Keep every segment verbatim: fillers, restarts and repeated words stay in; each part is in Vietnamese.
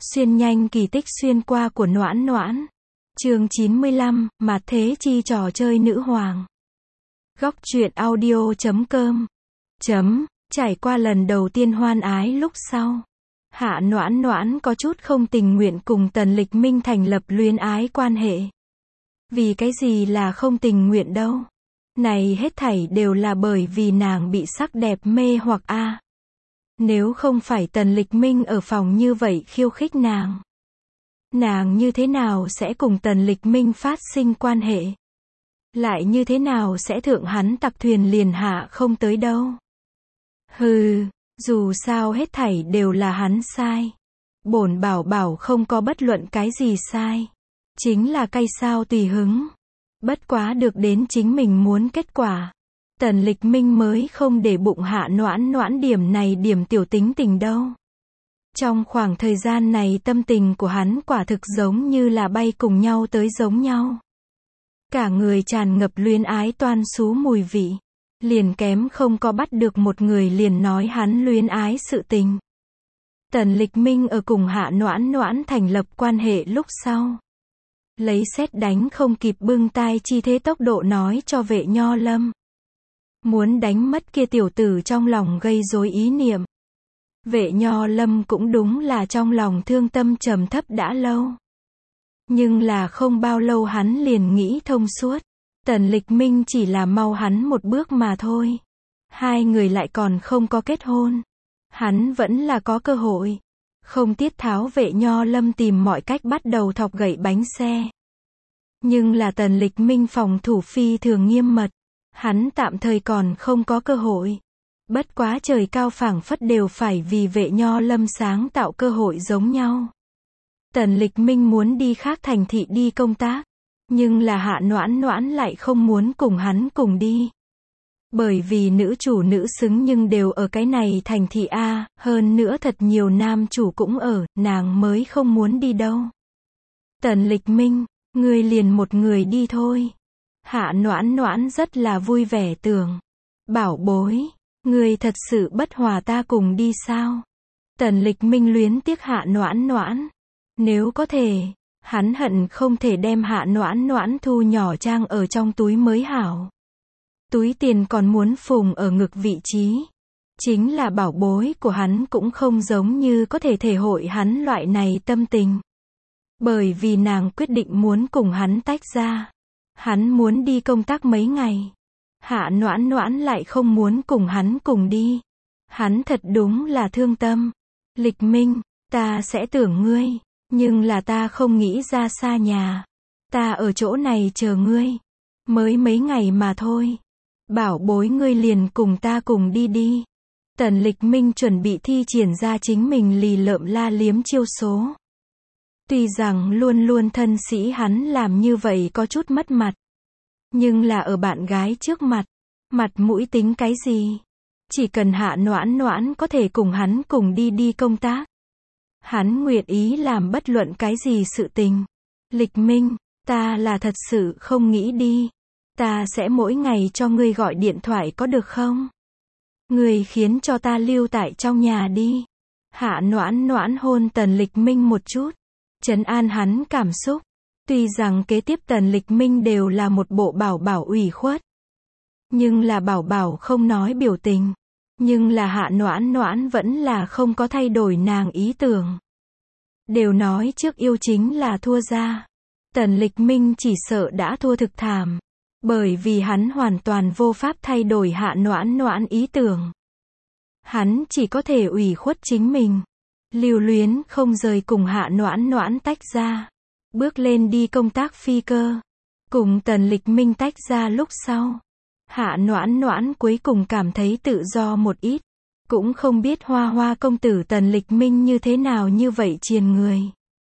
Xuyên nhanh kỳ tích xuyên qua của Noãn Noãn. Chương chín mươi lăm, Mạt Thế Chi trò chơi nữ hoàng. Góc truyện audio chấm com. Chấm, trải qua lần đầu tiên hoan ái lúc sau. Hạ Noãn Noãn có chút không tình nguyện cùng Tần Lịch Minh thành lập luyến ái quan hệ. Vì cái gì là không tình nguyện đâu. Này hết thảy đều là bởi vì nàng bị sắc đẹp mê hoặc a. À. Nếu không phải Tần Lịch Minh ở phòng như vậy khiêu khích nàng, nàng như thế nào sẽ cùng Tần Lịch Minh phát sinh quan hệ? Lại như thế nào sẽ thượng hắn tặc thuyền liền hạ không tới đâu? Hừ, dù sao hết thảy đều là hắn sai. Bổn bảo bảo không có bất luận cái gì sai. Chính là cay sao tùy hứng. Bất quá được đến chính mình muốn kết quả. Tần Lịch Minh mới không để bụng Hạ Noãn Noãn điểm này điểm tiểu tính tình đâu. Trong khoảng thời gian này tâm tình của hắn quả thực giống như là bay cùng nhau tới giống nhau. Cả người tràn ngập luyến ái toan xú mùi vị. Liền kém không có bắt được một người liền nói hắn luyến ái sự tình. Tần Lịch Minh ở cùng Hạ Noãn Noãn thành lập quan hệ lúc sau. Lấy sét đánh không kịp bưng tai chi thế tốc độ nói cho Vệ Nho Lâm. Muốn đánh mất kia tiểu tử trong lòng gây rối ý niệm. Vệ Nho Lâm cũng đúng là trong lòng thương tâm trầm thấp đã lâu. Nhưng là không bao lâu hắn liền nghĩ thông suốt. Tần Lịch Minh chỉ là mau hắn một bước mà thôi. Hai người lại còn không có kết hôn. Hắn vẫn là có cơ hội. Không tiết tháo Vệ Nho Lâm tìm mọi cách bắt đầu thọc gậy bánh xe. Nhưng là Tần Lịch Minh phòng thủ phi thường nghiêm mật. Hắn tạm thời còn không có cơ hội. Bất quá trời cao phảng phất đều phải vì Vệ Nho Lâm sáng tạo cơ hội giống nhau. Tần Lịch Minh muốn đi khác thành thị đi công tác. Nhưng là Hạ Noãn Noãn lại không muốn cùng hắn cùng đi. Bởi vì nữ chủ nữ xứng nhưng đều ở cái này thành thị A, hơn nữa thật nhiều nam chủ cũng ở, nàng mới không muốn đi đâu. Tần Lịch Minh, ngươi liền một người đi thôi. Hạ Noãn Noãn rất là vui vẻ tưởng. Bảo bối, ngươi thật sự bất hòa ta cùng đi sao? Tần Lịch Minh luyến tiếc Hạ Noãn Noãn. Nếu có thể, hắn hận không thể đem Hạ Noãn Noãn thu nhỏ trang ở trong túi mới hảo. Túi tiền còn muốn phùng ở ngực vị trí. Chính là bảo bối của hắn cũng không giống như có thể thể hội hắn loại này tâm tình. Bởi vì nàng quyết định muốn cùng hắn tách ra. Hắn muốn đi công tác mấy ngày. Hạ Noãn Noãn lại không muốn cùng hắn cùng đi. Hắn thật đúng là thương tâm. Lịch Minh, ta sẽ tưởng ngươi. Nhưng là ta không nghĩ ra xa nhà. Ta ở chỗ này chờ ngươi. Mới mấy ngày mà thôi. Bảo bối ngươi liền cùng ta cùng đi đi. Tần Lịch Minh chuẩn bị thi triển ra chính mình lì lợm la liếm chiêu số. Tuy rằng luôn luôn thân sĩ hắn làm như vậy có chút mất mặt. Nhưng là ở bạn gái trước mặt. Mặt mũi tính cái gì? Chỉ cần Hạ Noãn Noãn có thể cùng hắn cùng đi đi công tác. Hắn nguyện ý làm bất luận cái gì sự tình. Lịch Minh, ta là thật sự không nghĩ đi. Ta sẽ mỗi ngày cho ngươi gọi điện thoại có được không? Ngươi khiến cho ta lưu tại trong nhà đi. Hạ Noãn Noãn hôn Tần Lịch Minh một chút. Trấn an hắn cảm xúc. Tuy rằng kế tiếp Tần Lịch Minh đều là một bộ bảo bảo ủy khuất. Nhưng là bảo bảo không nói biểu tình. Nhưng là Hạ Noãn Noãn vẫn là không có thay đổi nàng ý tưởng. Đều nói trước yêu chính là thua ra. Tần Lịch Minh chỉ sợ đã thua thực thảm. Bởi vì hắn hoàn toàn vô pháp thay đổi Hạ Noãn Noãn ý tưởng. Hắn chỉ có thể ủy khuất chính mình. Lưu luyến không rời cùng Hạ Noãn Noãn tách ra. Bước lên đi công tác phi cơ. Cùng Tần Lịch Minh tách ra lúc sau. Hạ Noãn Noãn cuối cùng cảm thấy tự do một ít. Cũng không biết hoa hoa công tử Tần Lịch Minh như thế nào như vậy triền người.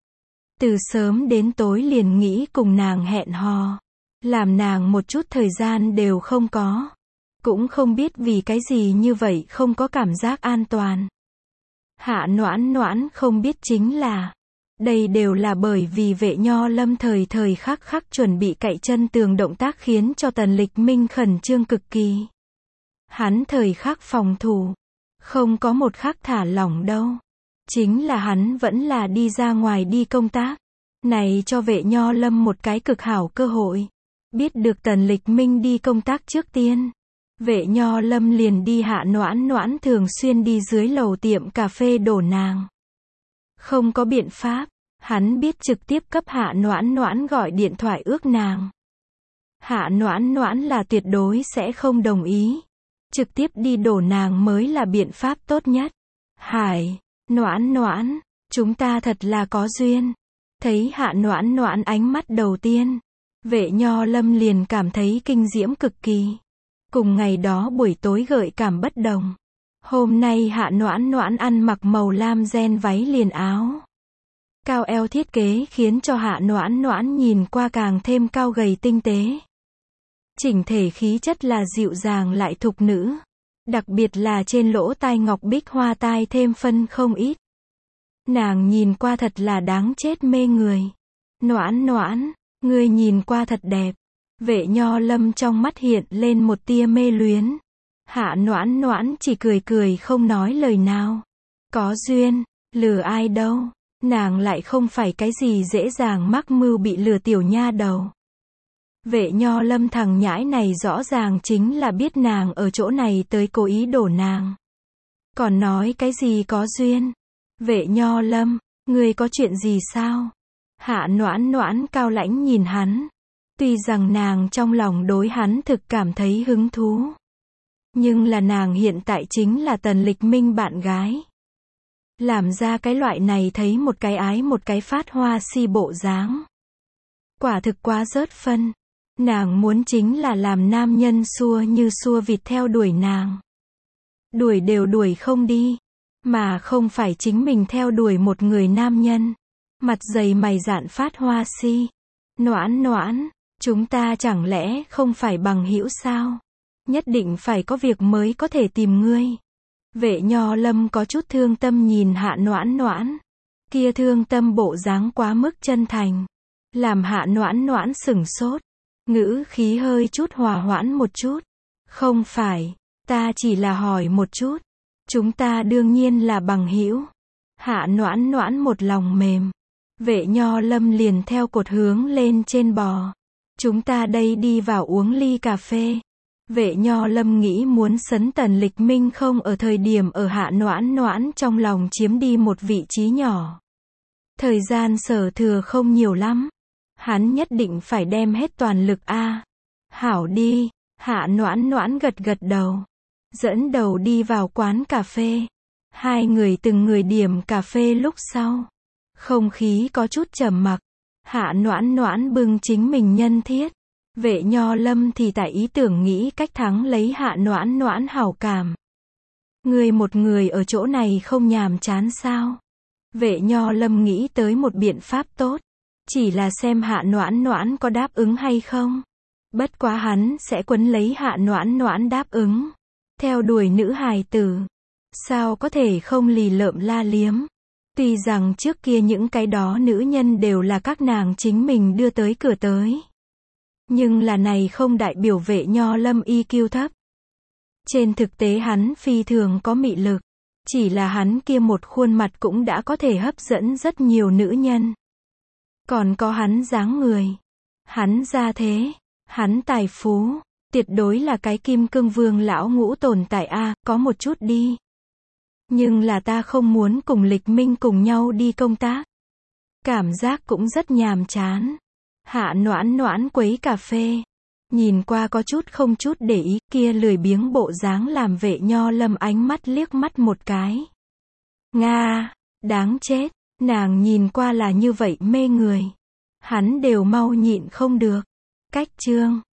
Từ sớm đến tối liền nghĩ cùng nàng hẹn hò. Làm nàng một chút thời gian đều không có. Cũng không biết vì cái gì như vậy không có cảm giác an toàn. Hạ Noãn Noãn không biết chính là. Đây đều là bởi vì Vệ Nho Lâm thời thời khắc khắc chuẩn bị cậy chân tường động tác khiến cho Tần Lịch Minh khẩn trương cực kỳ. Hắn thời khắc phòng thủ. Không có một khắc thả lỏng đâu. chính là hắn vẫn là đi ra ngoài đi công tác. Này cho Vệ Nho Lâm một cái cực hảo cơ hội. Biết được Tần Lịch Minh đi công tác trước tiên. Vệ Nho Lâm liền đi Hạ Noãn Noãn thường xuyên đi dưới lầu tiệm cà phê đổ nàng. Không có biện pháp, hắn biết trực tiếp cấp Hạ Noãn Noãn gọi điện thoại ước nàng. Hạ Noãn Noãn là tuyệt đối sẽ không đồng ý. Trực tiếp đi đổ nàng mới là biện pháp tốt nhất. Hải, Noãn Noãn, chúng ta thật là có duyên. Thấy Hạ Noãn Noãn ánh mắt đầu tiên, Vệ Nho Lâm liền cảm thấy kinh diễm cực kỳ. Cùng ngày đó buổi tối gợi cảm bất đồng. Hôm nay Hạ Noãn Noãn ăn mặc màu lam ren váy liền áo. Cao eo thiết kế khiến cho Hạ Noãn Noãn nhìn qua càng thêm cao gầy tinh tế. Chỉnh thể khí chất là dịu dàng lại thục nữ. Đặc biệt là trên lỗ tai ngọc bích hoa tai thêm phân không ít. Nàng nhìn qua thật là đáng chết mê người. Noãn Noãn, ngươi nhìn qua thật đẹp. Vệ Nho Lâm trong mắt hiện lên một tia mê luyến. Hạ Noãn Noãn chỉ cười cười không nói lời nào. Có duyên, lừa ai đâu. Nàng lại không phải cái gì dễ dàng mắc mưu bị lừa tiểu nha đầu. Vệ Nho Lâm thằng nhãi này rõ ràng chính là biết nàng ở chỗ này tới cố ý đổ nàng. Còn nói cái gì có duyên. Vệ Nho Lâm, ngươi có chuyện gì sao? Hạ Noãn Noãn cao lãnh nhìn hắn. Tuy rằng nàng trong lòng đối hắn thực cảm thấy hứng thú. Nhưng là nàng hiện tại chính là Tần Lịch Minh bạn gái. Làm ra cái loại này thấy một cái ái một cái phát hoa si bộ dáng. Quả thực quá rớt phân. Nàng muốn chính là làm nam nhân xua như xua vịt theo đuổi nàng. Đuổi đều đuổi không đi. Mà không phải chính mình theo đuổi một người nam nhân. Mặt dày mày dạn phát hoa si. Noãn Noãn, chúng ta chẳng lẽ không phải bằng hữu sao? Nhất định phải có việc mới có thể tìm ngươi. Vệ Nho Lâm có chút thương tâm nhìn Hạ Noãn Noãn. Kia thương tâm bộ dáng quá mức chân thành. Làm Hạ Noãn Noãn sửng sốt. Ngữ khí hơi chút hòa hoãn một chút. Không phải, ta chỉ là hỏi một chút. Chúng ta đương nhiên là bằng hữu. Hạ Noãn Noãn một lòng mềm. Vệ Nho Lâm liền theo cột hướng lên trên bò. Chúng ta đây đi vào uống ly cà phê. Vệ Nho Lâm nghĩ muốn sấn Tần Lịch Minh không ở thời điểm ở Hạ Noãn Noãn trong lòng chiếm đi một vị trí nhỏ. Thời gian sở thừa không nhiều lắm. Hắn nhất định phải đem hết toàn lực a. À. Hảo đi, Hạ Noãn Noãn gật gật đầu. Dẫn đầu đi vào quán cà phê. Hai người từng người điểm cà phê lúc sau. Không khí có chút trầm mặc. Hạ Noãn Noãn bưng chính mình nhân thiết. Vệ Nho Lâm thì tại ý tưởng nghĩ cách thắng lấy Hạ Noãn Noãn hảo cảm. Người một người ở chỗ này không nhàm chán sao? Vệ Nho Lâm nghĩ tới một biện pháp tốt. Chỉ là xem Hạ Noãn Noãn có đáp ứng hay không. Bất quá hắn sẽ quấn lấy Hạ Noãn Noãn đáp ứng. Theo đuổi nữ hài tử. Sao có thể không lì lợm la liếm. Tuy rằng trước kia những cái đó nữ nhân đều là các nàng chính mình đưa tới cửa tới. Nhưng là này không đại biểu Vệ Nho Lâm i kiu thấp. Trên thực tế hắn phi thường có mị lực. Chỉ là hắn kia một khuôn mặt cũng đã có thể hấp dẫn rất nhiều nữ nhân. Còn có hắn dáng người. Hắn gia thế. Hắn tài phú. Tuyệt đối là cái kim cương vương lão ngũ tồn tại a, à, có một chút đi. Nhưng là ta không muốn cùng Lịch Minh cùng nhau đi công tác. Cảm giác cũng rất nhàm chán. Hạ Noãn Noãn quấy cà phê. Nhìn qua có chút không chút để ý, kia lười biếng bộ dáng làm Vệ Nho Lâm ánh mắt liếc mắt một cái. Nga, đáng chết, nàng nhìn qua là như vậy mê người. Hắn đều mau nhịn không được. Cách chương